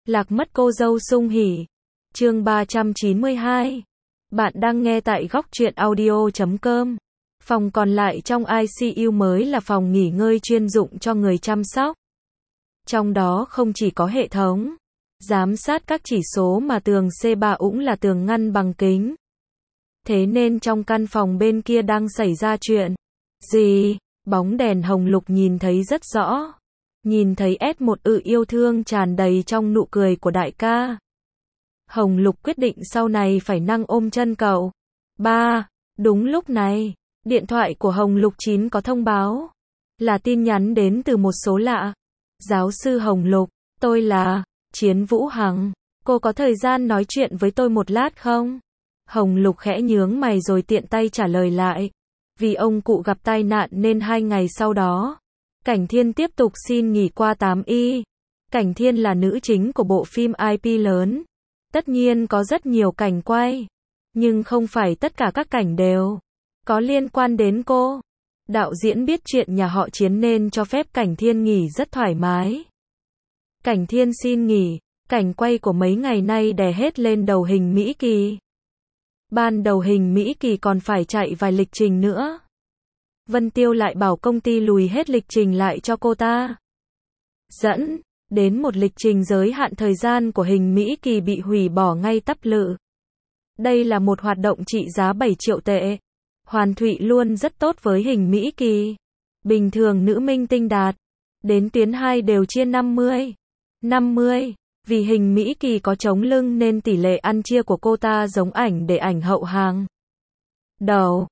Lạc mất cô dâu Sung Hỉ. Chương 392. Bạn đang nghe tại góc truyện audio.com. Phòng còn lại trong ICU mới là phòng nghỉ ngơi chuyên dụng cho người chăm sóc. Trong đó không chỉ có hệ thống giám sát các chỉ số mà tường C3 cũng là tường ngăn bằng kính. Thế nên trong căn phòng bên kia đang xảy ra chuyện gì? Bóng đèn hồng lục nhìn thấy rất rõ. Nhìn thấy S1 yêu thương tràn đầy trong nụ cười của đại ca. Hồng lục quyết định sau này phải năng ôm chân cậu. Đúng lúc này, điện thoại của Hồng Lục 9 có thông báo. Là tin nhắn đến từ một số lạ. Giáo sư Hồng Lục, tôi là Chiến Vũ Hằng. Cô có thời gian nói chuyện với tôi một lát không? Hồng Lục khẽ nhướng mày rồi tiện tay trả lời lại. Vì ông cụ gặp tai nạn nên 2 ngày sau đó, Cảnh Thiên tiếp tục xin nghỉ qua 8Y. Cảnh Thiên là nữ chính của bộ phim IP lớn. Tất nhiên có rất nhiều cảnh quay. Nhưng không phải tất cả các cảnh đều có liên quan đến cô. Đạo diễn biết chuyện nhà họ Chiến nên cho phép Cảnh Thiên nghỉ rất thoải mái. Cảnh Thiên xin nghỉ, cảnh quay của mấy ngày nay đè hết lên đầu Hình Mỹ Kỳ. Ban đầu Hình Mỹ Kỳ còn phải chạy vài lịch trình nữa. Vân Tiêu lại bảo công ty lùi hết lịch trình lại cho cô ta. Dẫn đến một lịch trình giới hạn thời gian của Hình Mỹ Kỳ bị hủy bỏ ngay tắp lự. Đây là một hoạt động trị giá 7 triệu tệ. Hoàn Thụy luôn rất tốt với Hình Mỹ Kỳ. Bình thường nữ minh tinh đạt đến tuyến 2 đều chia 50. Vì Hình Mỹ Kỳ có chống lưng nên tỷ lệ ăn chia của cô ta giống ảnh để ảnh hậu hàng đầu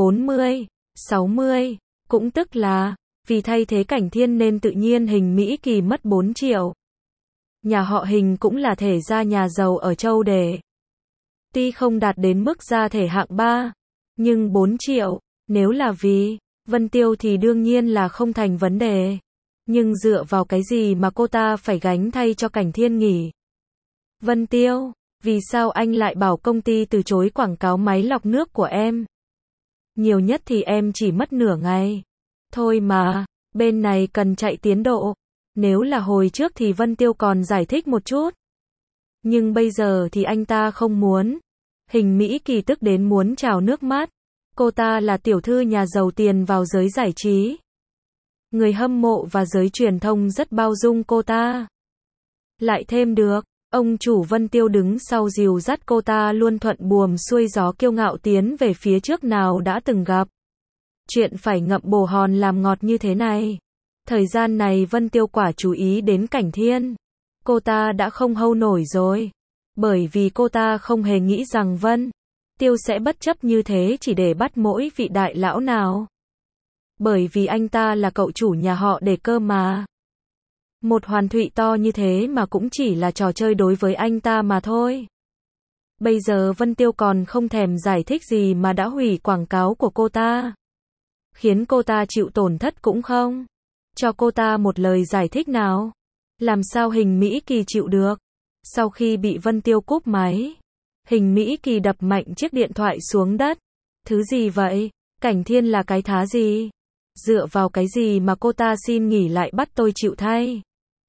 40-60. Cũng tức là vì thay thế Cảnh Thiên nên tự nhiên Hình Mỹ Kỳ mất 4 triệu. Nhà họ Hình cũng là thể gia nhà giàu ở Châu Đề. Tuy không đạt đến mức gia thể hạng 3, nhưng 4 triệu, nếu là vì Vân Tiêu thì đương nhiên là không thành vấn đề. Nhưng dựa vào cái gì mà cô ta phải gánh thay cho Cảnh Thiên nghỉ? Vân Tiêu, vì sao anh lại bảo công ty từ chối quảng cáo máy lọc nước của em? Nhiều nhất thì em chỉ mất nửa ngày. Thôi mà, bên này cần chạy tiến độ. Nếu là hồi trước thì Vân Tiêu còn giải thích một chút. Nhưng bây giờ thì anh ta không muốn. Hình Mỹ Kỳ tức đến muốn trào nước mắt. Cô ta là tiểu thư nhà giàu tiền vào giới giải trí. Người hâm mộ và giới truyền thông rất bao dung cô ta. Lại thêm được, ông chủ Vân Tiêu đứng sau dìu dắt cô ta luôn thuận buồm xuôi gió kiêu ngạo tiến về phía trước nào đã từng gặp. Chuyện phải ngậm bồ hòn làm ngọt như thế này. Thời gian này Vân Tiêu quả chú ý đến Cảnh Thiên. Cô ta đã không hold nổi rồi. Bởi vì cô ta không hề nghĩ rằng Vân Tiêu sẽ bất chấp như thế chỉ để bắt mỗi vị đại lão nào. Bởi vì anh ta là cậu chủ nhà họ Đề cơ mà. Một Hoàn Thụy to như thế mà cũng chỉ là trò chơi đối với anh ta mà thôi. Bây giờ Vân Tiêu còn không thèm giải thích gì mà đã hủy quảng cáo của cô ta. Khiến cô ta chịu tổn thất cũng không cho cô ta một lời giải thích nào. Làm sao Hình Mỹ Kỳ chịu được? Sau khi bị Vân Tiêu cúp máy, Hình Mỹ Kỳ đập mạnh chiếc điện thoại xuống đất. Thứ gì vậy? Cảnh Thiên là cái thá gì? Dựa vào cái gì mà cô ta xin nghỉ lại bắt tôi chịu thay?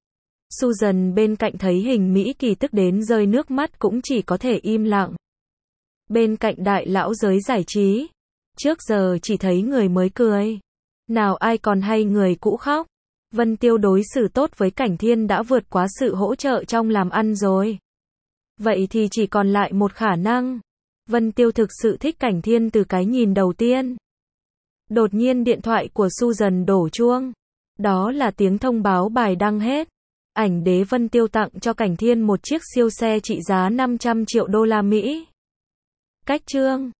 Susan bên cạnh thấy Hình Mỹ Kỳ tức đến rơi nước mắt cũng chỉ có thể im lặng. Bên cạnh đại lão giới giải trí, trước giờ chỉ thấy người mới cười. Nào ai còn hay người cũ khóc. Vân Tiêu đối xử tốt với Cảnh Thiên đã vượt quá sự hỗ trợ trong làm ăn rồi. Vậy thì chỉ còn lại một khả năng. Vân Tiêu thực sự thích Cảnh Thiên từ cái nhìn đầu tiên. Đột nhiên điện thoại của Susan đổ chuông. Đó là tiếng thông báo bài đăng hết. Ảnh đế Vân Tiêu tặng cho Cảnh Thiên một chiếc siêu xe trị giá 500 triệu đô la Mỹ. Cách chương